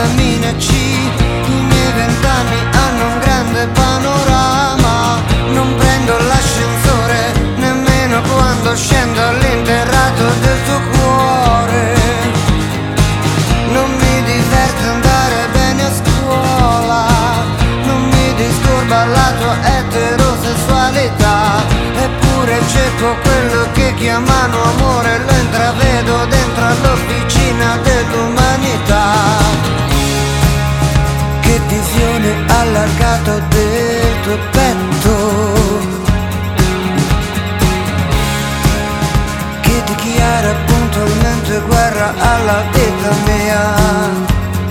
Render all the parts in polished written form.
vitamina C. I miei 20 anni hanno un grande panorama. Non prendo l'ascensore nemmeno quando scendo all'interrato del tuo cuore. Non mi diverte andare bene a scuola, non mi disturba la tua eterosessualità, eppure cerco quello che chiamano amore, lo intravedo dentro all'officina dell'umanità. Che visione allargato del tuo petto, che dichiara puntualmente guerra alla vita mia.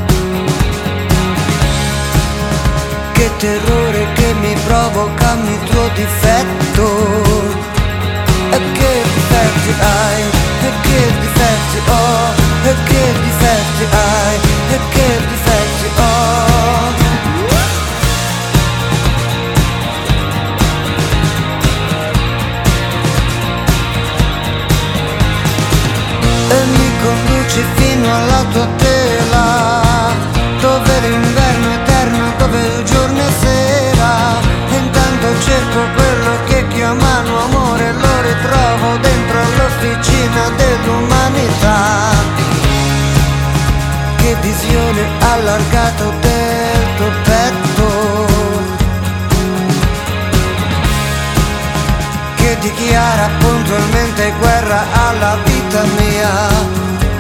Che terrore che mi provoca il tuo difetto. E che difetti hai, e che difetti ho, e che difetti hai, e che difetti ho. E mi conduci fino alla tua tela, dove l'inverno è eterno, dove il giorno è sera. E intanto cerco quello che chiamano amore, lo ritrovo dentro all'officina dell'umanità. Che visione allargato del tuo petto, che dichiara puntualmente guerra alla vita mia.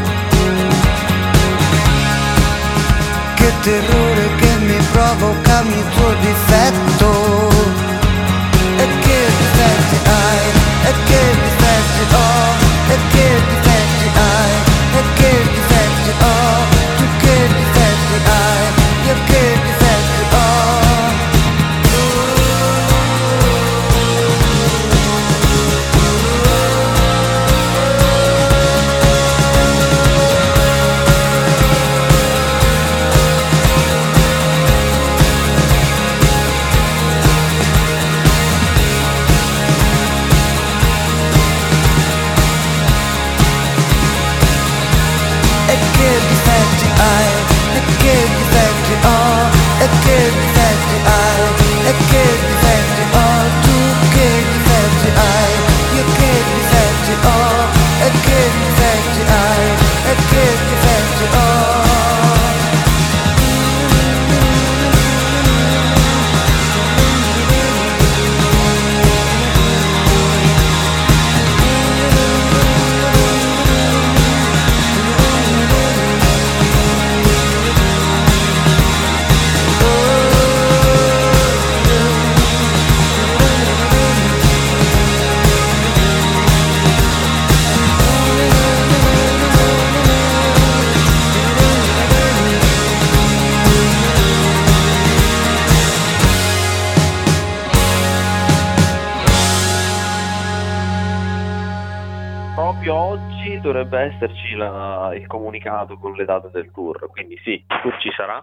Che terrore che mi provoca il tuo difetto. E che difetti hai, e che difetti ho, e che difetti hai, e che difetti ho. Tu che difetti hai, io che difetti ho. E che difetti hai, e che difetti ho, e che difetti hai, e che difetti ho. Tu che difetti hai, io che difetti ho, e che difetti hai, e che difetti ho. Proprio oggi dovrebbe esserci il comunicato con le date del tour, quindi sì, il tour ci sarà.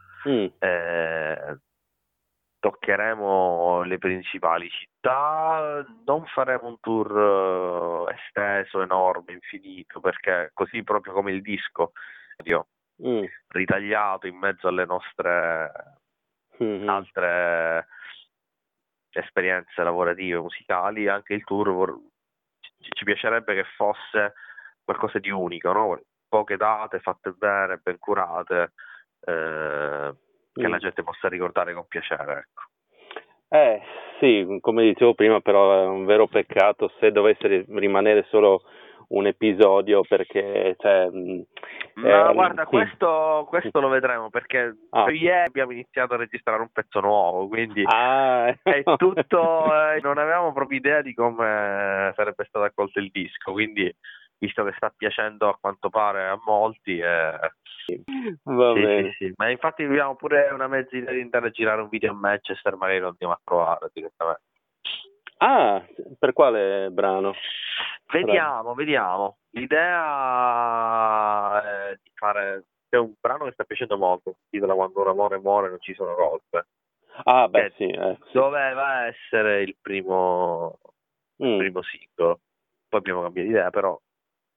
Toccheremo le principali città, non faremo un tour esteso, enorme, infinito, perché così proprio come il disco ritagliato in mezzo alle nostre altre esperienze lavorative, musicali, anche il tour ci piacerebbe che fosse qualcosa di unico, no? Poche date fatte bene, ben curate, che la gente possa ricordare con piacere, ecco. Sì, come dicevo prima, però è un vero peccato se dovesse rimanere solo un episodio, perché ma guarda, questo lo vedremo, perché ieri abbiamo iniziato a registrare un pezzo nuovo, quindi è tutto non avevamo proprio idea di come sarebbe stato accolto il disco, quindi visto che sta piacendo a quanto pare a molti, va bene. Sì. Ma infatti abbiamo pure una mezza idea di andare a girare un video a Manchester, magari lo andiamo a provare direttamente. Per quale brano? Vediamo. L'idea è di fare, c'è un brano che sta piacendo molto, si intitola Quando un amore muore non ci sono colpe. Sì. Doveva essere il primo singolo, poi abbiamo cambiato idea, però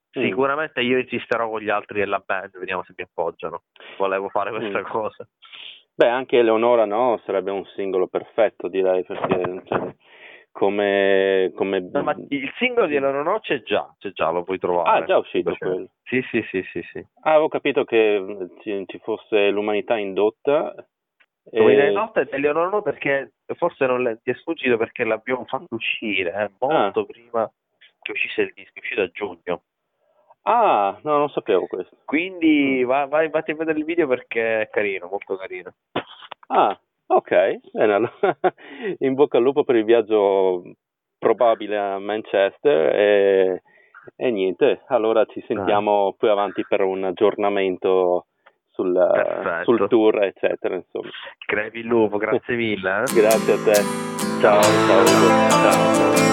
Sicuramente io insisterò con gli altri della band, vediamo se mi appoggiano. Volevo fare questa cosa. Beh, anche Eleonora no, sarebbe un singolo perfetto, direi, perché cioè, come... No, ma il singolo di Eleonora c'è già, lo puoi trovare. Ah, già uscito quello? Sì. Ah, avevo capito che ci fosse l'umanità indotta. L'umanità indotta e Eleonora no, perché forse non ti è sfuggito, perché l'abbiamo fatto uscire molto prima che uscisse il disco, è uscito a giugno. Ah, no, non sapevo questo. Quindi vatti a vedere il video perché è carino, molto carino. Ah, ok, bene, allora, in bocca al lupo per il viaggio probabile a Manchester e niente, allora ci sentiamo più avanti per un aggiornamento sul tour, eccetera, insomma. Crepi il lupo, grazie mille. Grazie a te. Ciao.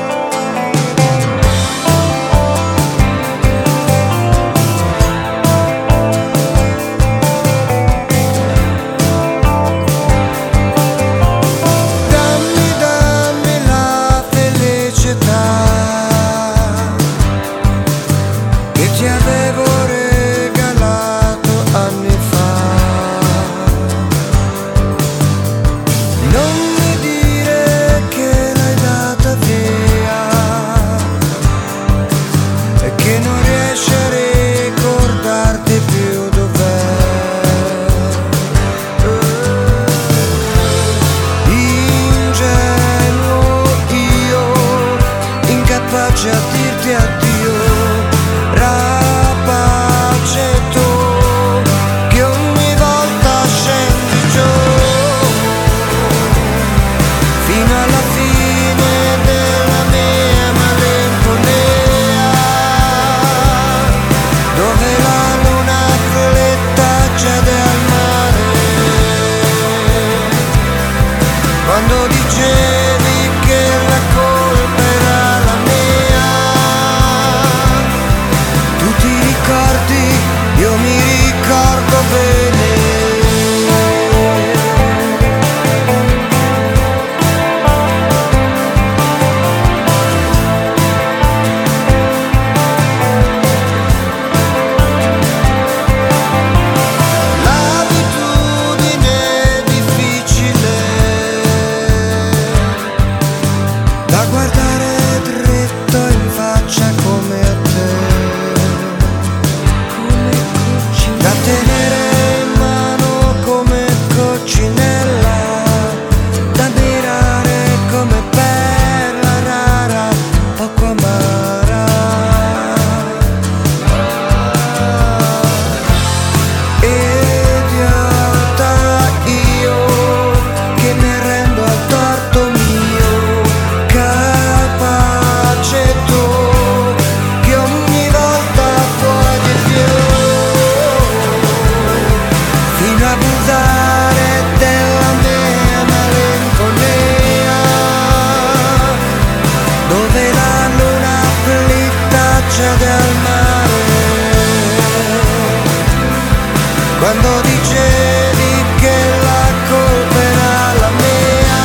Quando dicevi che la colpa era la mia,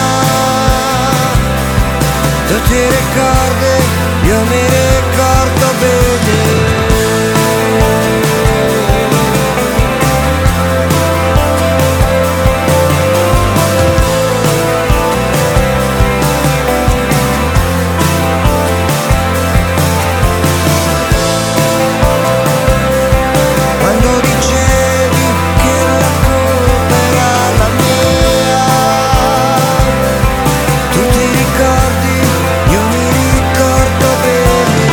tu ti ricordi, io mi ricordo bene. Io mi ricordo bene.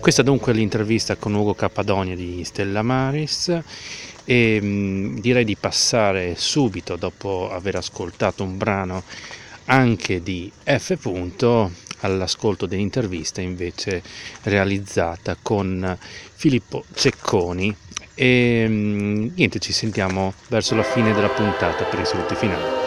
Questa dunque è l'intervista con Ugo Cappadonia di Stella Maris e direi di passare subito, dopo aver ascoltato un brano anche di F. all'ascolto dell'intervista invece realizzata con Filippo Cecconi e niente, ci sentiamo verso la fine della puntata per i saluti finali.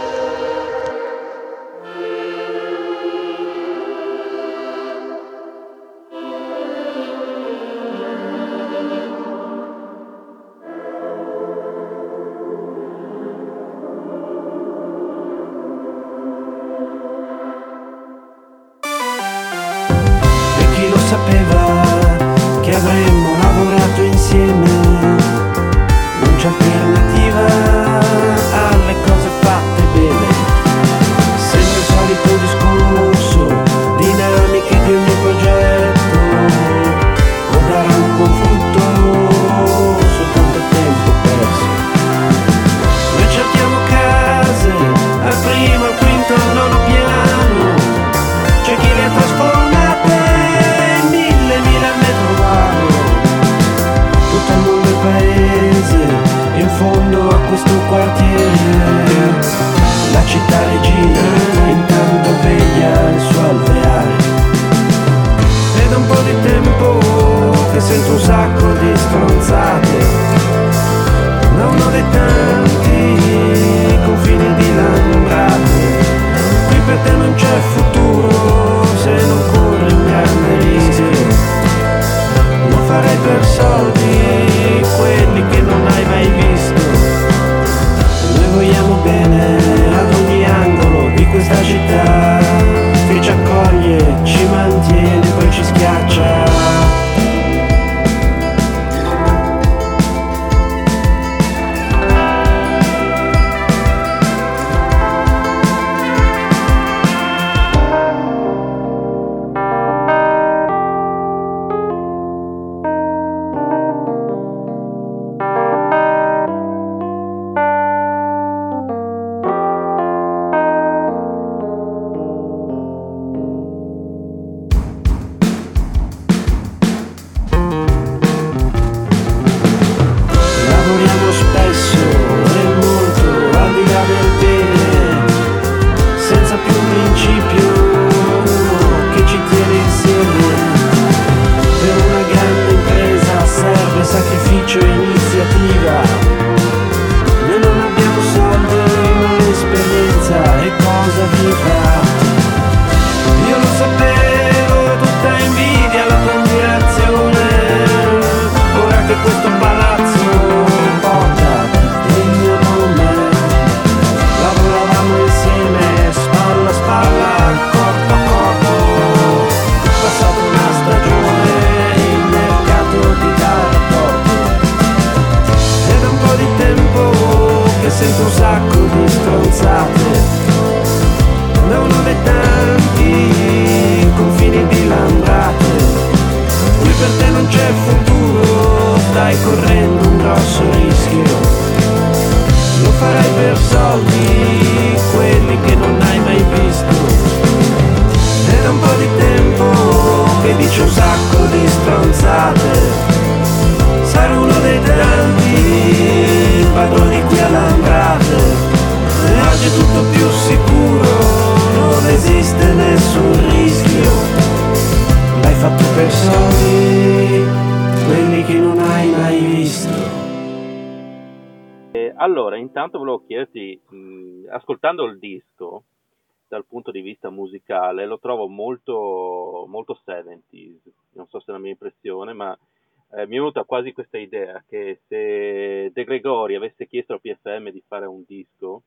Allora, intanto volevo chiederti, ascoltando il disco dal punto di vista musicale, lo trovo molto, molto 70s, non so se è la mia impressione, ma mi è venuta quasi questa idea che se De Gregori avesse chiesto al PFM di fare un disco,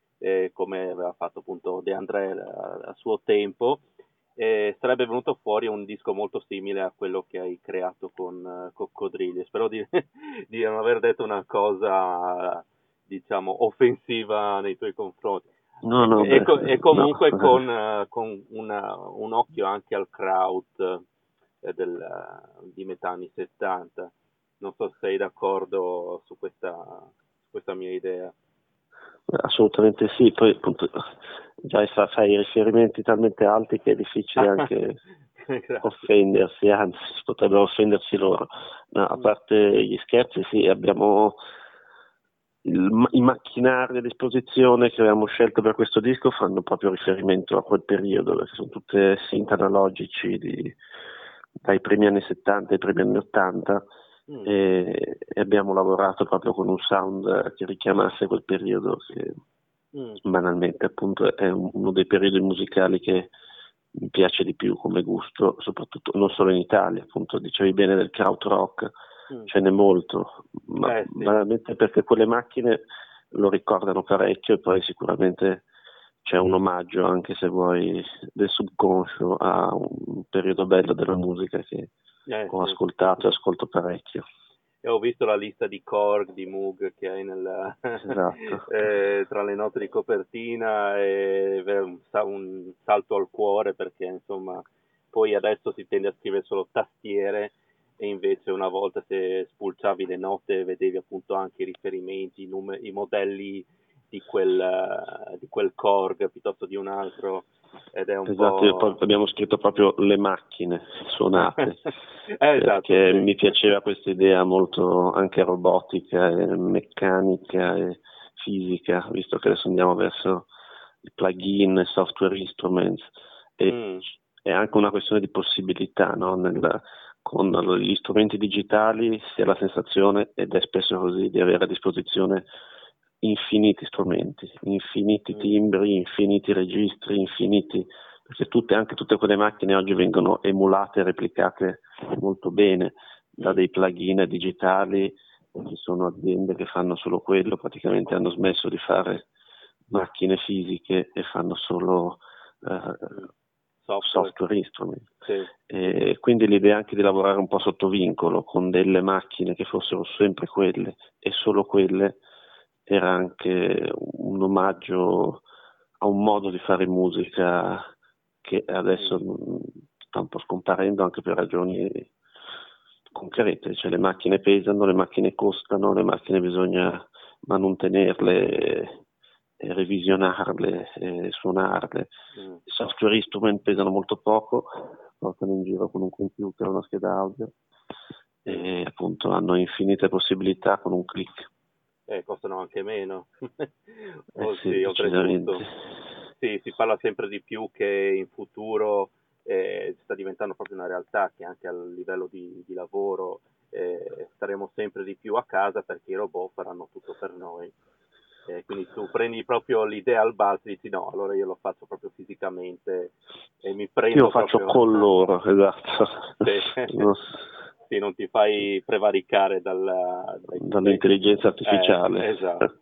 come aveva fatto appunto De André a suo tempo, sarebbe venuto fuori un disco molto simile a quello che hai creato con Coccodrilli. Spero di non aver detto una cosa, diciamo, offensiva nei tuoi confronti. No, e comunque no. con un occhio anche al crowd di metà anni 70. Non so se sei d'accordo su questa mia idea. Assolutamente sì, poi appunto già fai riferimenti talmente alti che è difficile anche offendersi, anzi potrebbero offendersi loro. No, a parte gli scherzi, sì, abbiamo i macchinari a disposizione che avevamo scelto per questo disco fanno proprio riferimento a quel periodo, perché sono tutte synth analogici dai primi anni 70 ai primi anni 80 e abbiamo lavorato proprio con un sound che richiamasse quel periodo che banalmente appunto è uno dei periodi musicali che mi piace di più come gusto, soprattutto non solo in Italia, appunto dicevi bene del krautrock, ce n'è molto, ma banalmente perché quelle macchine lo ricordano parecchio e poi sicuramente c'è un omaggio, anche se vuoi, del subconscio a un periodo bello della musica che ho ascoltato e ascolto parecchio. E ho visto la lista di Korg, di Moog che hai esatto. Tra le note di copertina, e un salto al cuore, perché insomma poi adesso si tende a scrivere solo tastiere e invece una volta se spulciavi le note vedevi appunto anche i riferimenti, i modelli di quel Korg piuttosto di un altro. Ed è un esatto, poi abbiamo scritto proprio le macchine suonate perché sì. Mi piaceva questa idea molto anche robotica e meccanica e fisica, visto che adesso andiamo verso i plugin, software instruments e è anche una questione di possibilità, no? Con gli strumenti digitali si ha la sensazione, ed è spesso così, di avere a disposizione infiniti strumenti, infiniti timbri, infiniti registri, perché anche tutte quelle macchine oggi vengono emulate e replicate molto bene da dei plugin digitali. Ci sono aziende che fanno solo quello, praticamente hanno smesso di fare macchine fisiche e fanno solo software instrument. Sì. E quindi l'idea anche di lavorare un po' sotto vincolo con delle macchine che fossero sempre quelle e solo quelle era anche un omaggio a un modo di fare musica che adesso sta un po' scomparendo anche per ragioni concrete, cioè le macchine pesano, le macchine costano, le macchine bisogna mantenerle, revisionarle, suonarle. I software instrument pesano molto poco, portano in giro con un computer, una scheda audio e appunto hanno infinite possibilità con un click. Costano anche meno. Sì, oltretutto. Sì, si parla sempre di più che in futuro sta diventando proprio una realtà, che anche a livello di lavoro staremo sempre di più a casa perché i robot faranno tutto per noi. Quindi tu prendi proprio l'idea al balzo e dici no, allora io lo faccio propro fisicamente e mi prendo. Io lo faccio con loro, esatto. Sì, non ti fai prevaricare dall'intelligenza artificiale. Esatto.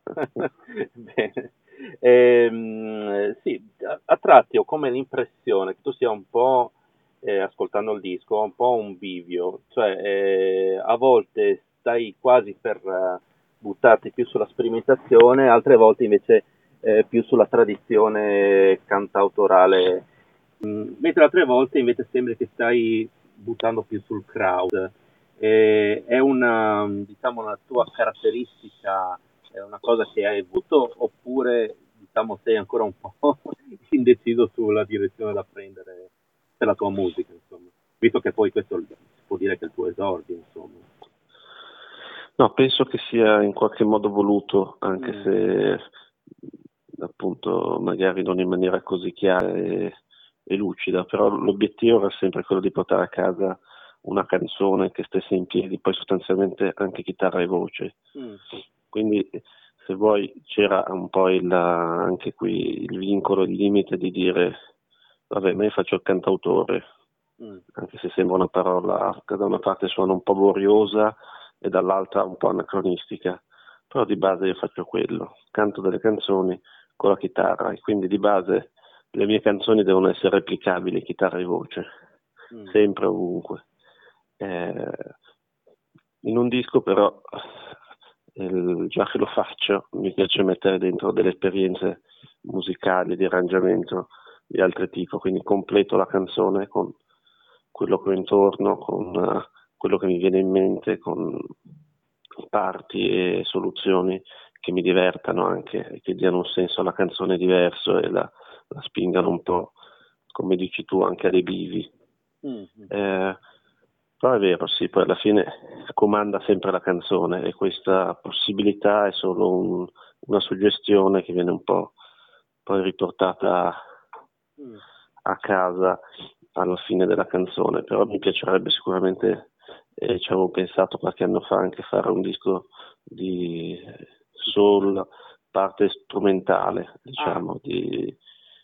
Bene. Sì, a tratti ho come l'impressione che tu sia un po', ascoltando il disco, un po' un bivio, cioè a volte stai quasi per buttarti più sulla sperimentazione, altre volte invece più sulla tradizione cantautorale, mentre altre volte invece sembra che stai buttando più sul crowd. È una tua caratteristica, è una cosa che hai avuto, oppure sei ancora un po' indeciso sulla direzione da prendere per la tua musica, insomma, visto che poi questo si può dire che è il tuo esordio, insomma. No, penso che sia in qualche modo voluto, anche se appunto magari non in maniera così chiara e lucida, però l'obiettivo era sempre quello di portare a casa una canzone che stesse in piedi, poi sostanzialmente anche chitarra e voce. Quindi se vuoi c'era un po' anche qui il vincolo, il limite di dire vabbè, ma io faccio il cantautore, anche se sembra una parola che da una parte suona un po' gloriosa e dall'altra un po' anacronistica, però di base io faccio quello, canto delle canzoni con la chitarra e quindi di base le mie canzoni devono essere replicabili, chitarra e voce, sempre, ovunque. In un disco però, già che lo faccio, mi piace mettere dentro delle esperienze musicali, di arrangiamento di altro tipo, quindi completo la canzone con quello che ho intorno, con quello che mi viene in mente, con parti e soluzioni che mi divertano anche e che diano un senso alla canzone diverso e la spingano un po', come dici tu, anche a dei bivi. Però è vero, sì, poi alla fine comanda sempre la canzone e questa possibilità è solo una suggestione che viene un po' poi riportata a casa alla fine della canzone, però mi piacerebbe sicuramente, ci avevo pensato qualche anno fa anche fare un disco di soul, parte strumentale, diciamo, di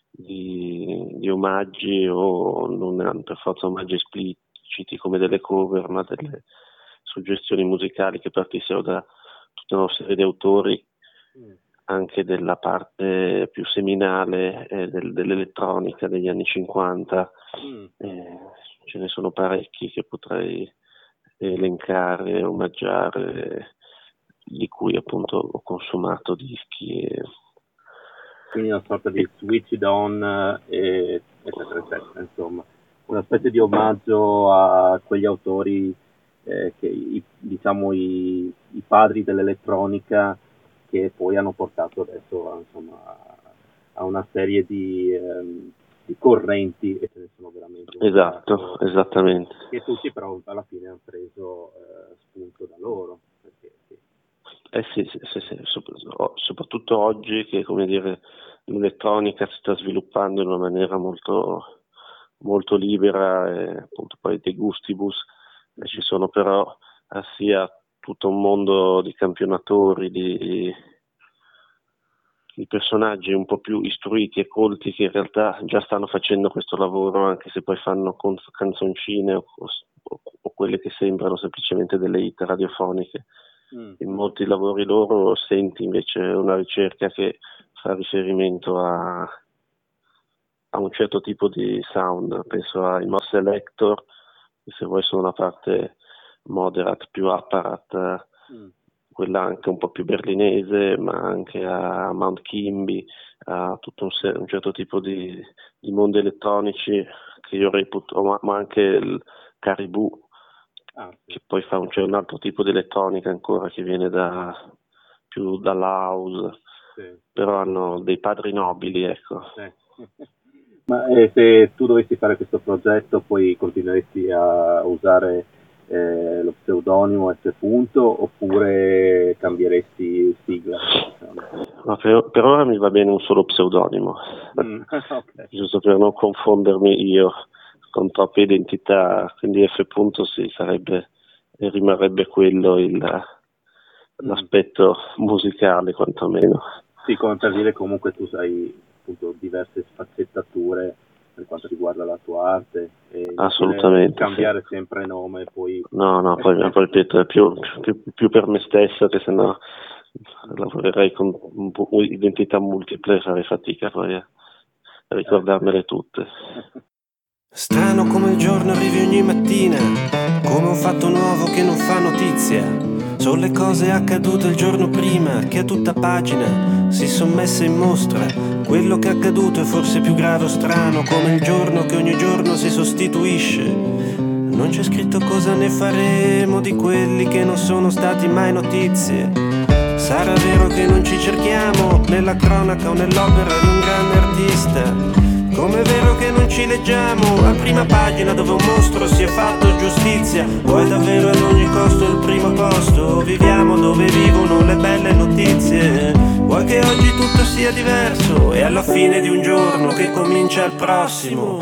omaggi o non per forza omaggi espliciti come delle cover, ma delle suggestioni musicali che partissero da tutta una serie di autori anche della parte più seminale dell'elettronica degli anni 50. Ce ne sono parecchi che potrei elencare, omaggiare, di cui appunto ho consumato dischi. Quindi una sorta di Switch It On, eccetera, eccetera, insomma. Una specie di omaggio a quegli autori che diciamo i padri dell'elettronica, che poi hanno portato adesso insomma a una serie di correnti, e ce ne sono veramente esatto, esattamente, che tutti però alla fine hanno preso spunto da loro, perché sì, soprattutto oggi che, come dire, l'elettronica si sta sviluppando in una maniera molto molto libera, e appunto poi dei gustibus, e ci sono però sia tutto un mondo di campionatori, di personaggi un po' più istruiti e colti che in realtà già stanno facendo questo lavoro, anche se poi fanno canzoncine o quelle che sembrano semplicemente delle hit radiofoniche. In molti lavori loro senti invece una ricerca che fa riferimento a un certo tipo di sound. Penso ai Moss Selector, che se vuoi sono una parte moderate, più apparat, quella anche un po' più berlinese, ma anche a Mount Kimby, a tutto un certo tipo di mondi elettronici che io reputo, ma anche il Caribou, che poi fa un altro tipo di elettronica ancora, che viene più dall'house, però hanno dei padri nobili, ecco. Ma se tu dovessi fare questo progetto, poi continueresti a usare lo pseudonimo S. oppure cambieresti sigla? Ma per ora mi va bene un solo pseudonimo, Okay. Giusto per non confondermi io con troppe identità, quindi F. sì, sarebbe e rimarrebbe quello l'aspetto musicale, quantomeno. Sì, come per dire, comunque tu hai appunto diverse sfaccettature per quanto riguarda la tua arte, e assolutamente cambiare sempre nome, poi poi ripeto, è più per me stesso, che sennò lavorerei con identità multiple, farei fatica poi a ricordarmele tutte. Strano come il giorno arrivi ogni mattina, come un fatto nuovo che non fa notizia. Sono le cose accadute il giorno prima, che a tutta pagina si son messe in mostra. Quello che è accaduto è forse più grave o strano, come il giorno che ogni giorno si sostituisce. Non c'è scritto cosa ne faremo di quelli che non sono stati mai notizie. Sarà vero che non ci cerchiamo nella cronaca o nell'opera di un grande artista. Come è vero che non ci leggiamo a prima pagina dove un mostro si è fatto giustizia. Vuoi davvero ad ogni costo il primo posto? Viviamo dove vivono le belle notizie. Vuoi che oggi tutto sia diverso e alla fine di un giorno che comincia il prossimo.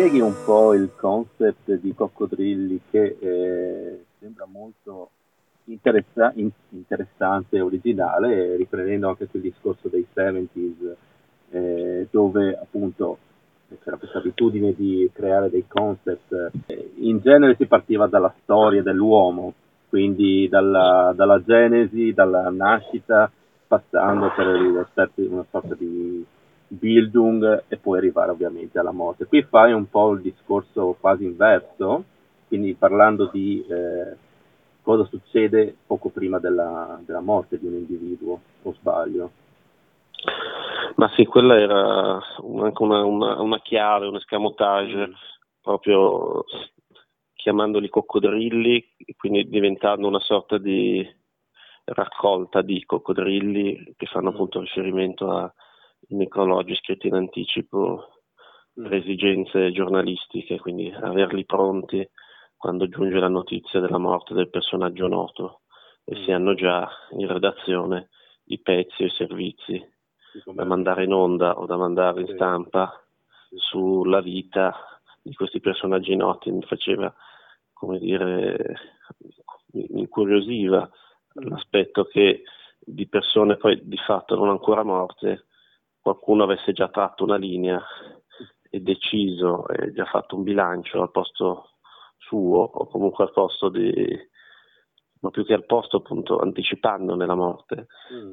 spieghi un po' il concept di coccodrilli che sembra molto interessante e originale, riprendendo anche quel discorso dei 70s, dove appunto c'era questa abitudine di creare dei concept. In genere si partiva dalla storia dell'uomo, quindi dalla genesi, dalla nascita, passando per una sorta di Bildung e poi arrivare ovviamente alla morte. Qui fai un po' il discorso quasi inverso, quindi parlando di cosa succede poco prima della morte di un individuo, o sbaglio? Ma sì, quella era anche una chiave, un escamotage, proprio chiamandoli coccodrilli, quindi diventando una sorta di raccolta di coccodrilli che fanno appunto riferimento ai necrologi scritti in anticipo per esigenze giornalistiche, quindi averli pronti quando giunge la notizia della morte del personaggio noto e si hanno già in redazione i pezzi o i servizi da mandare in onda o da mandare in stampa sulla vita di questi personaggi noti. Mi faceva, come dire, mi incuriosiva l'aspetto che di persone poi di fatto non ancora morte qualcuno avesse già tratto una linea e deciso e già fatto un bilancio al posto suo, o comunque al posto ma più che al posto appunto anticipandone la morte,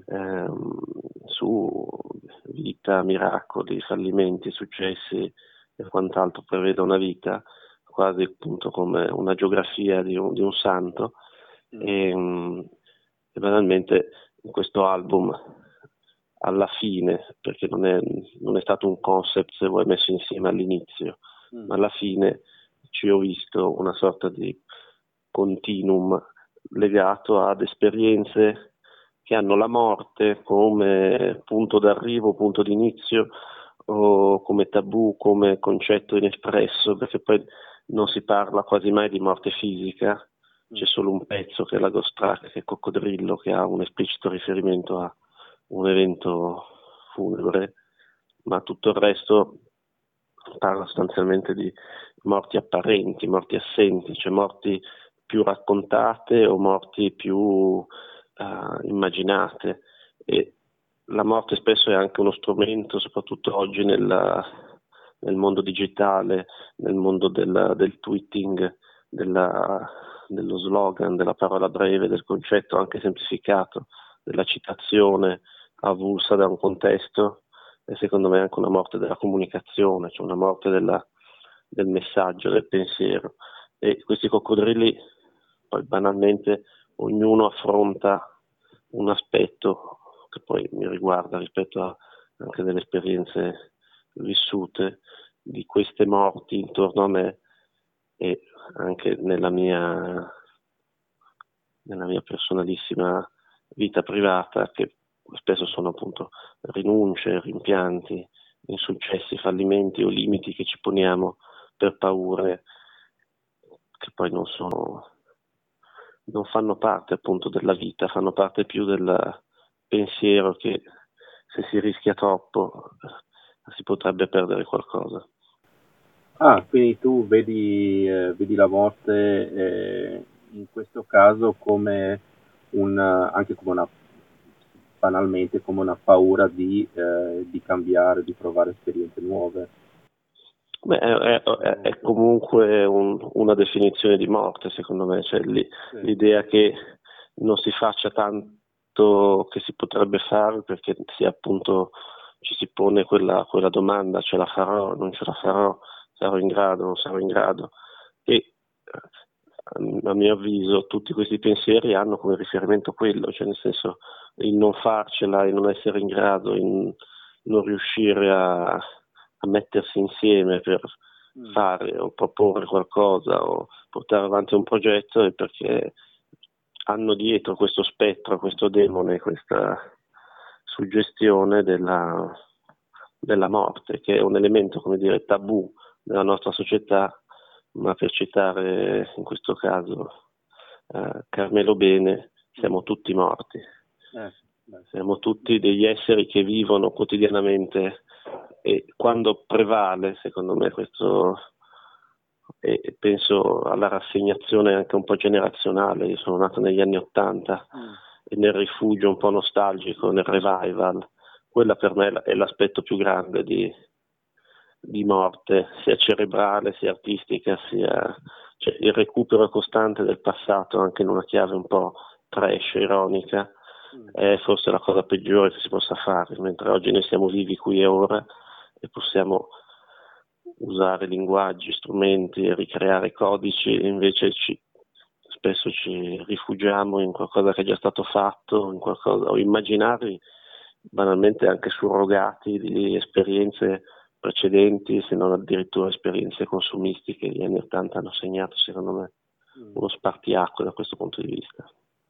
su vita, miracoli, fallimenti, successi e quant'altro prevede una vita, quasi appunto come una geografia di un santo. E banalmente in questo album alla fine, perché non è stato un concept se vuoi messo insieme all'inizio, ma alla fine ci ho visto una sorta di continuum legato ad esperienze che hanno la morte come punto d'arrivo, punto d'inizio, o come tabù, come concetto inespresso, perché poi non si parla quasi mai di morte fisica, c'è solo un pezzo che è la Ghost Track, che è Coccodrillo, che ha un esplicito riferimento a un evento funebre, ma tutto il resto parla sostanzialmente di morti apparenti, morti assenti, cioè morti più raccontate o morti più immaginate. E la morte spesso è anche uno strumento, soprattutto oggi nel mondo digitale, nel mondo del tweeting, dello slogan, della parola breve, del concetto anche semplificato, della citazione avulsa da un contesto, e secondo me è anche una morte della comunicazione, cioè una morte del messaggio, del pensiero. E questi coccodrilli poi banalmente ognuno affronta un aspetto che poi mi riguarda rispetto anche delle esperienze vissute di queste morti intorno a me e anche nella mia personalissima vita privata, che spesso sono appunto rinunce, rimpianti, insuccessi, fallimenti o limiti che ci poniamo per paure che poi non fanno parte appunto della vita, fanno parte più del pensiero che se si rischia troppo si potrebbe perdere qualcosa. Quindi tu vedi la morte in questo caso come anche come banalmente come una paura di cambiare, di provare esperienze nuove. Beh, è comunque una definizione di morte, secondo me, cioè l'idea che non si faccia tanto che si potrebbe fare, perché appunto ci si pone quella domanda: ce la farò, non ce la farò, sarò in grado, non sarò in grado. E a mio avviso tutti questi pensieri hanno come riferimento quello, cioè nel senso il non farcela, il non essere in grado, il non riuscire a mettersi insieme per fare o proporre qualcosa o portare avanti un progetto, è perché hanno dietro questo spettro, questo demone, questa suggestione della morte, che è un elemento, come dire, tabù nella nostra società, ma per citare in questo caso Carmelo Bene, siamo tutti morti. Siamo tutti degli esseri che vivono quotidianamente, e quando prevale, secondo me, questo e penso alla rassegnazione anche un po' generazionale. Io sono nato negli anni '80 e nel rifugio un po' nostalgico, nel revival, quella per me è l'aspetto più grande di morte, sia cerebrale, sia artistica, sia cioè, il recupero costante del passato, anche in una chiave un po' trash, ironica, è forse la cosa peggiore che si possa fare, mentre oggi noi siamo vivi qui e ora e possiamo usare linguaggi, strumenti e ricreare codici, e invece spesso ci rifugiamo in qualcosa che è già stato fatto, in qualcosa, o immaginari banalmente anche surrogati di esperienze precedenti, se non addirittura esperienze consumistiche. Gli anni '80 hanno segnato, secondo me, uno spartiacque da questo punto di vista.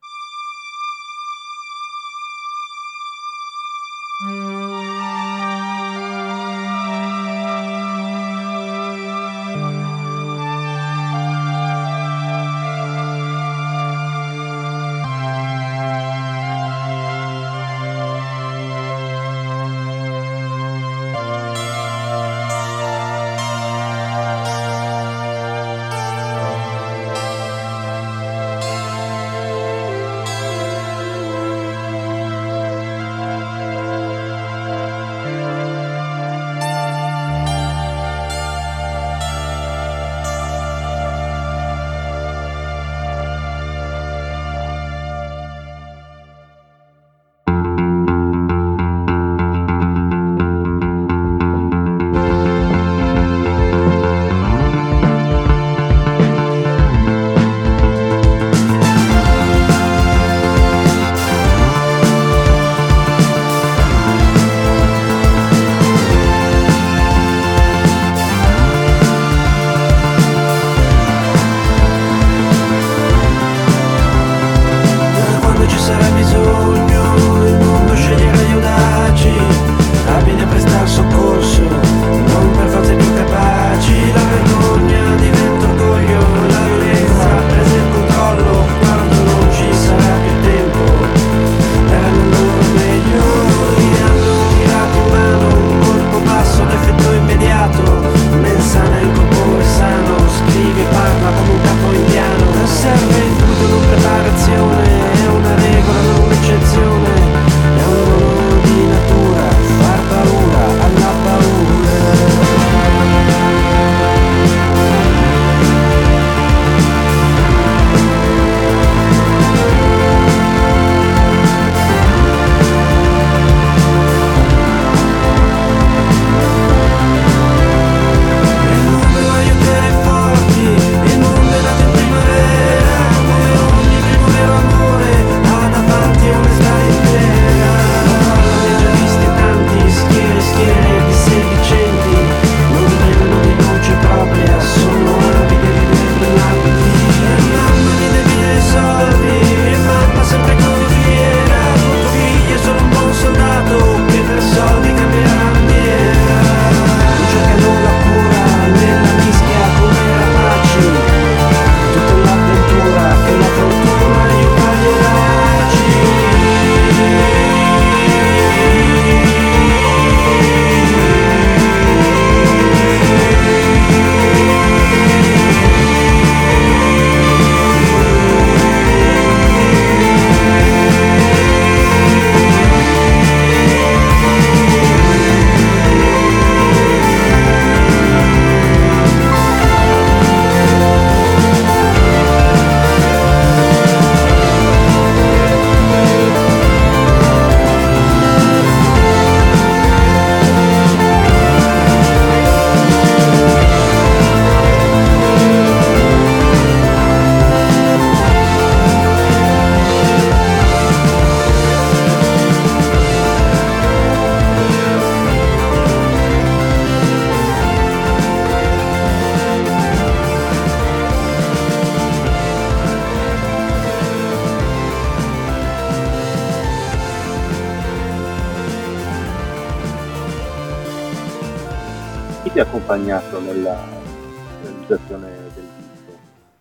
ti ha accompagnato nella realizzazione del disco?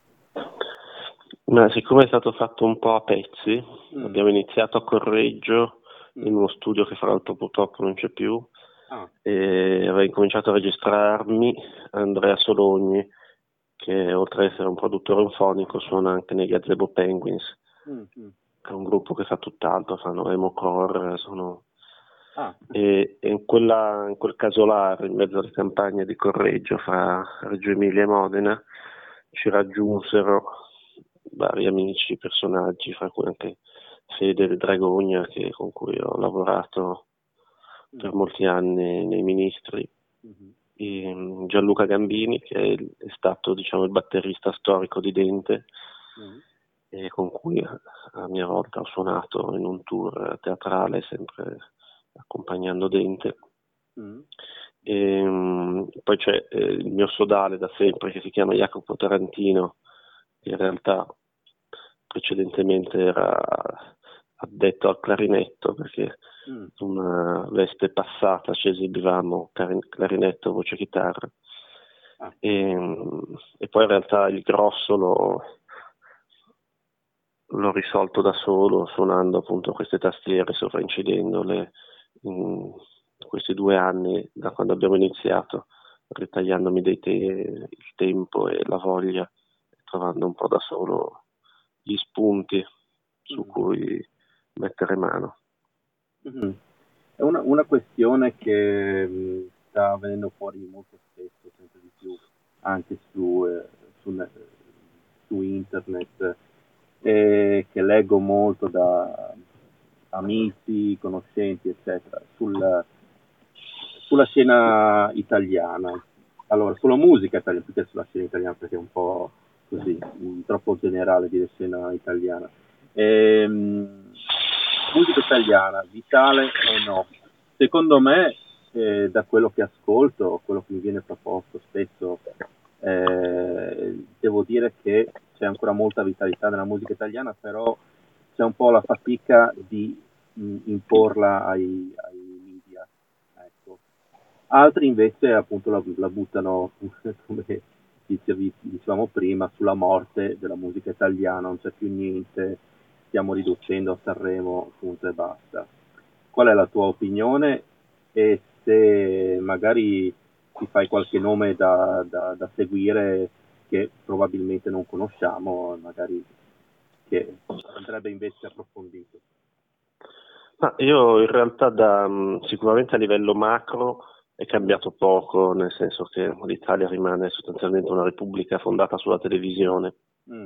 Ma siccome è stato fatto un po' a pezzi, abbiamo iniziato a Correggio in uno studio che fra l'altro purtroppo non c'è più, e avevo incominciato a registrarmi Andrea Sologni, che oltre ad essere un produttore sinfonico suona anche nei Gazebo Penguins, che è un gruppo che fa tutt'altro, fanno emo-core, e in quel caso là, in mezzo alle campagne di Correggio fra Reggio Emilia e Modena, ci raggiunsero vari amici, personaggi, fra cui anche Fede Dragogna, con cui ho lavorato per molti anni nei Ministri, e Gianluca Gambini, che è stato, diciamo, il batterista storico di Dente, e con cui a mia volta ho suonato in un tour teatrale, sempre accompagnando Dente. E poi c'è il mio sodale da sempre, che si chiama Jacopo Tarantino, che in realtà precedentemente era addetto al clarinetto, perché una veste passata ci esibivamo clarinetto, voce, chitarra, e poi in realtà il grosso l'ho risolto da solo, suonando appunto queste tastiere, sovraincidendole in questi 2 anni da quando abbiamo iniziato, ritagliandomi il tempo e la voglia, trovando un po' da solo gli spunti su cui mettere mano. È una questione che sta venendo fuori molto spesso, sempre di più, anche su internet, che leggo molto da amici, conoscenti, eccetera, sulla scena italiana. Allora, sulla musica italiana, più che sulla scena italiana, perché è un po' così, troppo generale dire scena italiana. Musica italiana, vitale o no? Secondo me, da quello che ascolto, quello che mi viene proposto spesso, devo dire che c'è ancora molta vitalità nella musica italiana, però c'è un po' la fatica di imporla ai media, ecco. Altri invece appunto la buttano, come dicevamo prima, sulla morte della musica italiana, non c'è più niente, stiamo riducendo a Sanremo, punto e basta. Qual è la tua opinione, e se magari ti fai qualche nome da seguire che probabilmente non conosciamo, magari che andrebbe invece approfondito? Ma io in realtà sicuramente a livello macro è cambiato poco, nel senso che l'Italia rimane sostanzialmente una repubblica fondata sulla televisione,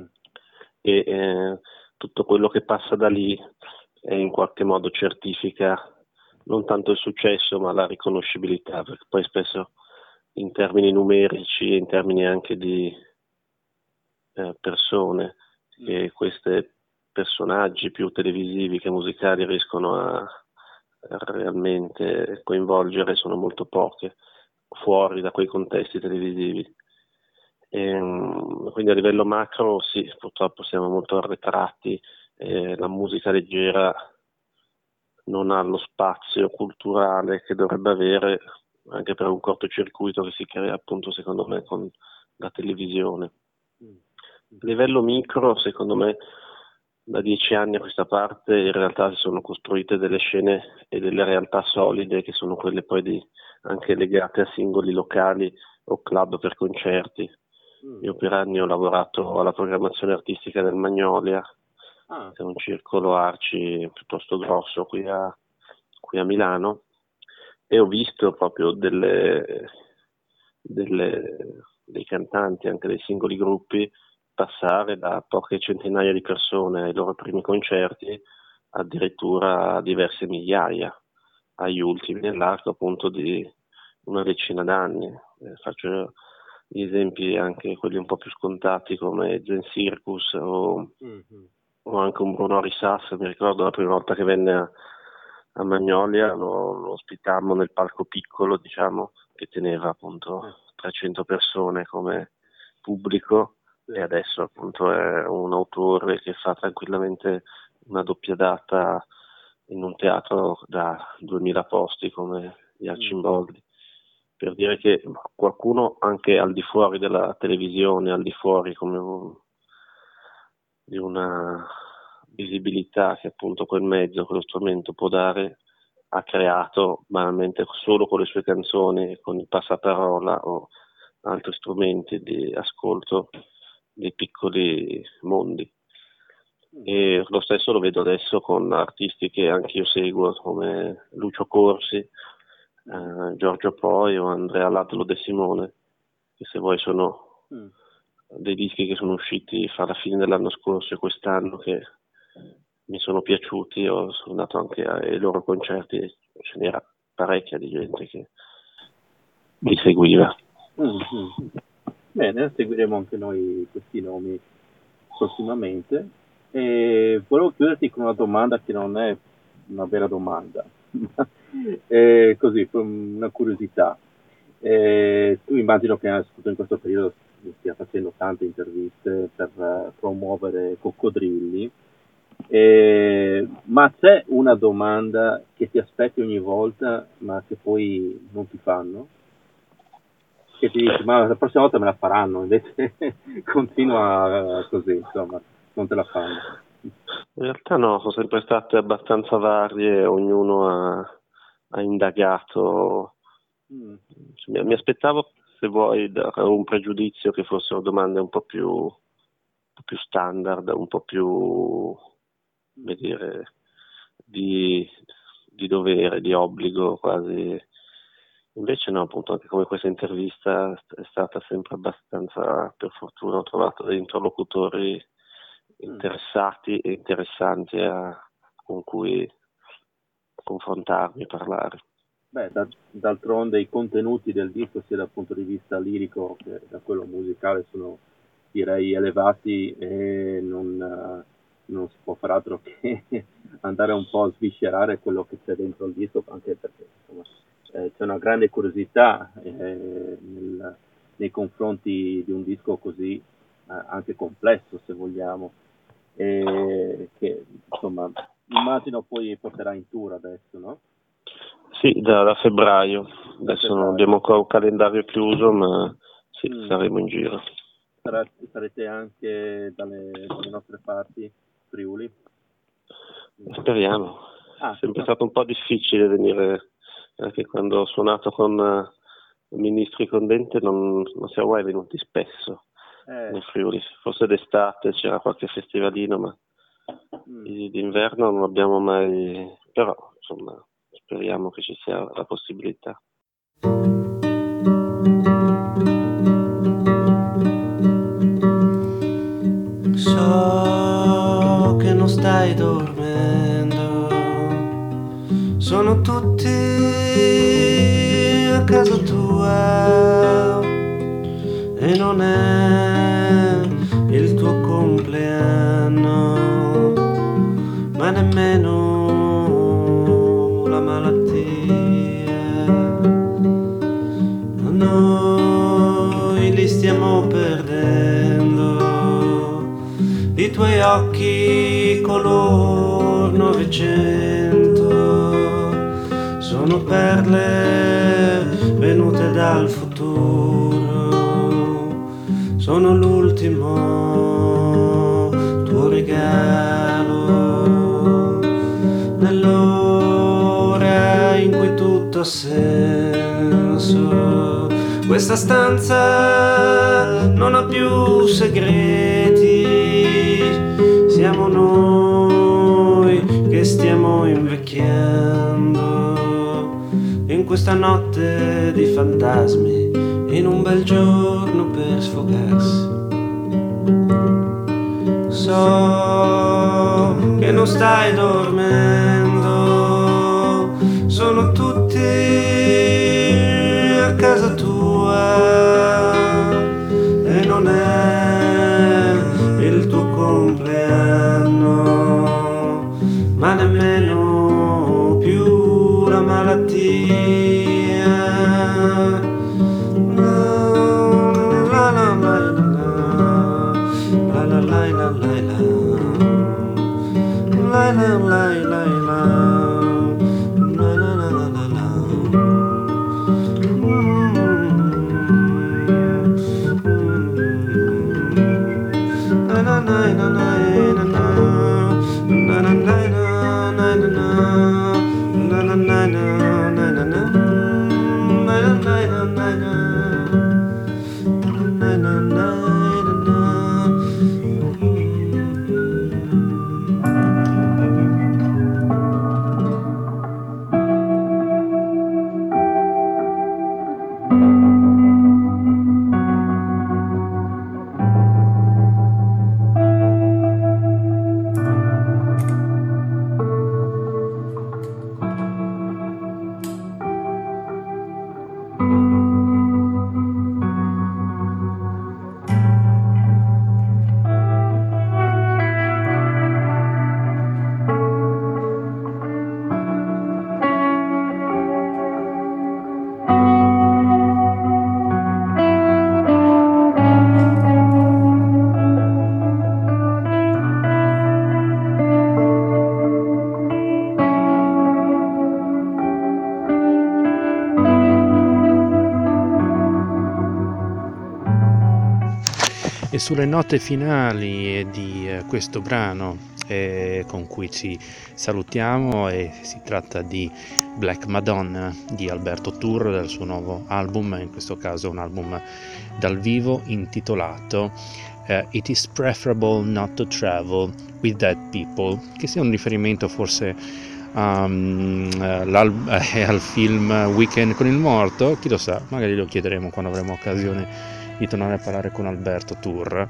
e tutto quello che passa da lì in qualche modo certifica non tanto il successo ma la riconoscibilità, perché poi spesso in termini numerici e in termini anche di persone che questi personaggi più televisivi che musicali riescono a realmente coinvolgere sono molto poche fuori da quei contesti televisivi. Quindi a livello macro sì, purtroppo siamo molto arretrati, la musica leggera non ha lo spazio culturale che dovrebbe avere, anche per un cortocircuito che si crea appunto secondo me con la televisione. A livello micro, secondo me, da 10 anni a questa parte in realtà si sono costruite delle scene e delle realtà solide, che sono quelle poi anche legate a singoli locali o club per concerti. Io per anni ho lavorato alla programmazione artistica del Magnolia, che è un circolo arci piuttosto grosso qui a Milano, e ho visto proprio dei cantanti, anche dei singoli gruppi, passare da poche centinaia di persone ai loro primi concerti addirittura a diverse migliaia agli ultimi, nell'arco appunto di una decina d'anni. Faccio gli esempi anche quelli un po' più scontati come Zen Circus o anche un Bruno Risas. Mi ricordo la prima volta che venne a Magnolia lo ospitammo nel palco piccolo, diciamo, che teneva appunto 300 persone come pubblico, e adesso appunto è un autore che fa tranquillamente una doppia data in un teatro da 2000 posti come gli Arcimboldi, per dire che qualcuno anche al di fuori della televisione, al di fuori di una visibilità che appunto quel mezzo, quello strumento può dare, ha creato banalmente solo con le sue canzoni, con il passaparola o altri strumenti di ascolto dei piccoli mondi. E lo stesso lo vedo adesso con artisti che anche io seguo come Lucio Corsi, Giorgio Poi o Andrea Ladlo De Simone, che se vuoi sono dei dischi che sono usciti fra la fine dell'anno scorso e quest'anno che mi sono piaciuti. Ho andato anche ai loro concerti e ce n'era parecchia di gente che mi seguiva. Bene, seguiremo anche noi questi nomi prossimamente. E volevo chiuderti con una domanda che non è una vera domanda, ma è così, una curiosità. Tu immagino che soprattutto in questo periodo stia facendo tante interviste per promuovere Coccodrilli, ma c'è una domanda che ti aspetti ogni volta ma che poi non ti fanno? Che ti dici, ma la prossima volta me la faranno, invece continua così, insomma, non te la fanno. In realtà no, sono sempre state abbastanza varie, ognuno ha indagato. Mi aspettavo, se vuoi, un pregiudizio che fossero domande un po' più standard, un po' più, come dire, di dovere, di obbligo quasi. Invece no, appunto, anche come questa intervista è stata sempre abbastanza, per fortuna ho trovato dei interlocutori interessati e interessanti con cui confrontarmi e parlare. Beh, d'altronde i contenuti del disco, sia dal punto di vista lirico che da quello musicale, sono, direi, elevati e non si può fare altro che andare un po' a sviscerare quello che c'è dentro il disco, anche perché insomma, c'è una grande curiosità nei confronti di un disco così anche complesso, se vogliamo, che insomma immagino poi porterà in tour adesso, no? Sì, da febbraio. Adesso non abbiamo ancora un calendario chiuso, ma sì, saremo in giro. Sarete anche dalle nostre parti, Friuli? Speriamo. È sempre stato un po' difficile venire, anche quando ho suonato con Ministri con Dente non siamo mai venuti spesso nel Friuli. Forse d'estate c'era qualche festivalino, ma d'inverno non abbiamo mai, però insomma speriamo che ci sia la possibilità. So che non stai dormendo, sono tutti a casa tua e non è il tuo compleanno, ma nemmeno la malattia. Noi li stiamo perdendo, i tuoi occhi color Novecento sono perle venute dal futuro, sono l'ultimo tuo regalo nell'ora in cui tutto ha senso. Questa stanza non ha più segreti, siamo noi che stiamo invecchiando in questa notte di fantasmi, in un bel giorno per sfogarsi. So che non stai dormendo, sono tutti a casa tua e non è il tuo compleanno, ma nemmeno più la malattia. La la la la la la la la la la na na na na na na na na na na na na. E sulle note finali di questo brano con cui ci salutiamo, e si tratta di Black Madonna di Alberto Turro, del suo nuovo album, in questo caso un album dal vivo intitolato It is preferable not to travel with dead people, che sia un riferimento forse al film Weekend con il morto, chi lo sa, magari lo chiederemo quando avremo occasione di tornare a parlare con Alberto Turro.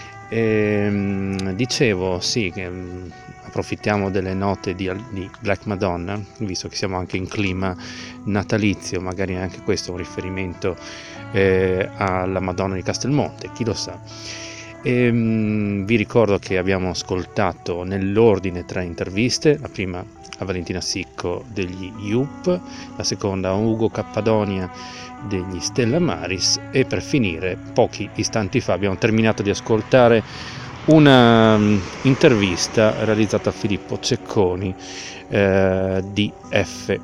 Dicevo, sì, che approfittiamo delle note di Black Madonna, visto che siamo anche in clima natalizio, magari anche questo è un riferimento alla Madonna di Castelmonte, chi lo sa. Vi ricordo che abbiamo ascoltato nell'ordine 3 interviste, la prima a Valentina Sicco degli Yup, la seconda a Ugo Cappadonia degli Stella Maris, e per finire, pochi istanti fa, abbiamo terminato di ascoltare una intervista realizzata a Filippo Cecconi di F.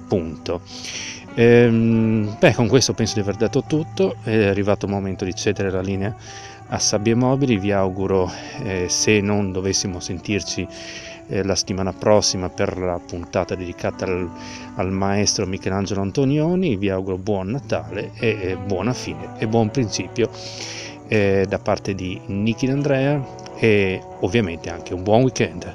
Con questo penso di aver detto tutto, è arrivato il momento di cedere la linea a Sabbie Mobili. Vi auguro, se non dovessimo sentirci la settimana prossima per la puntata dedicata al maestro Michelangelo Antonioni, vi auguro buon Natale e buona fine e buon principio da parte di Nicky D'Andrea, e ovviamente anche un buon weekend.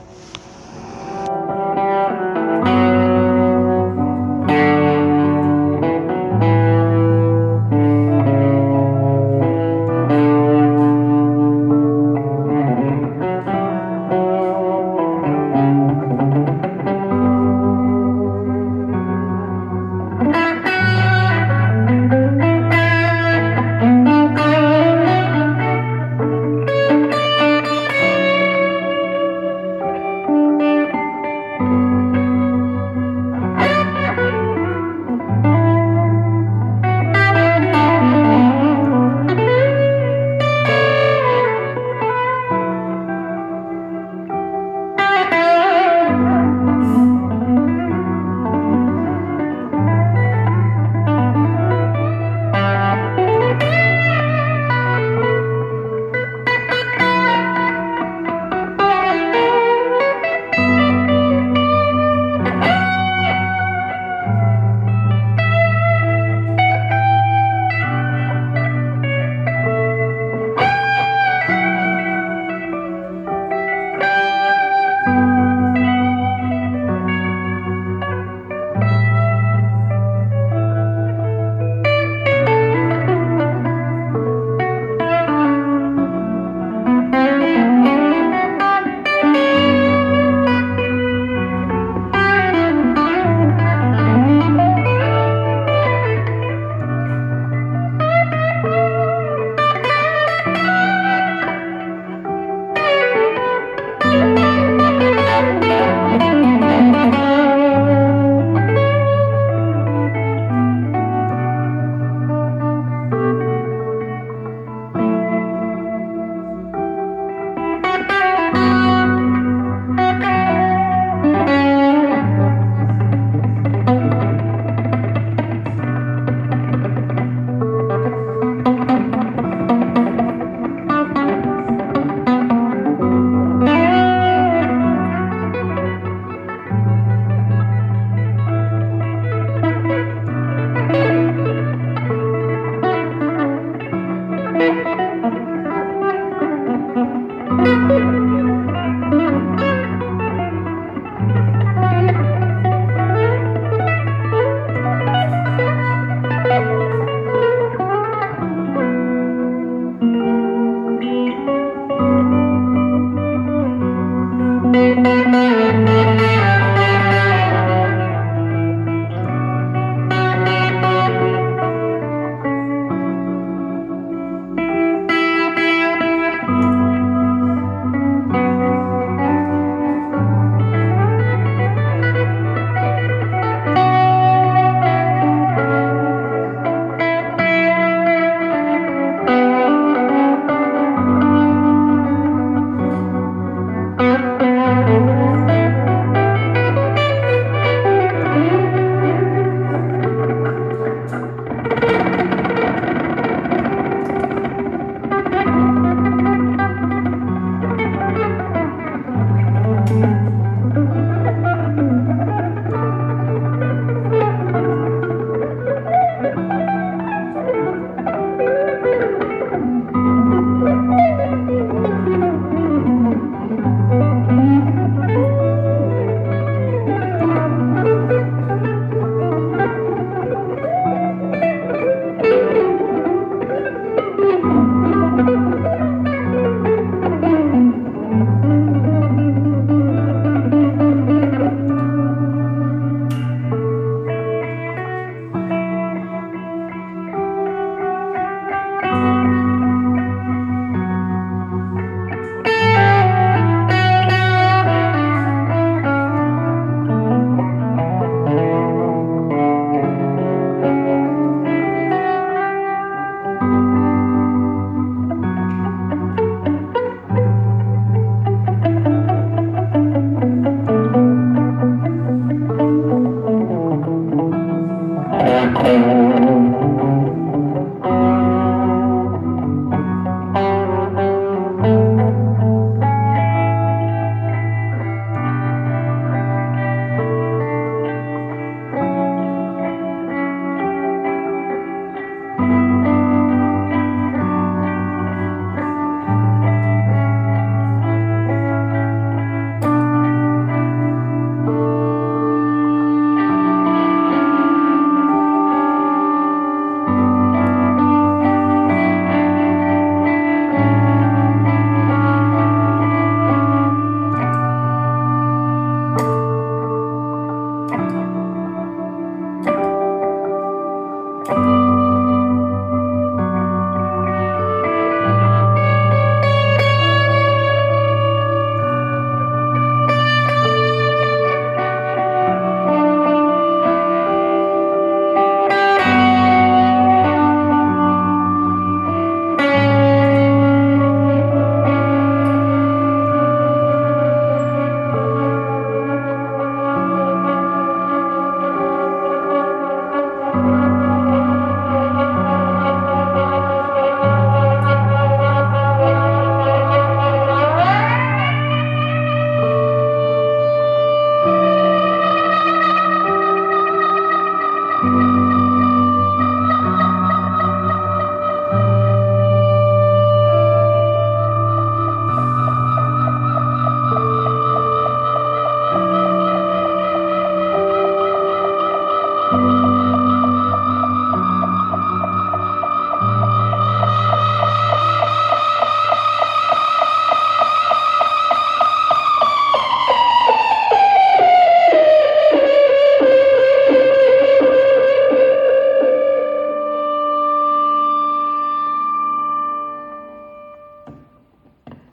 Thank you.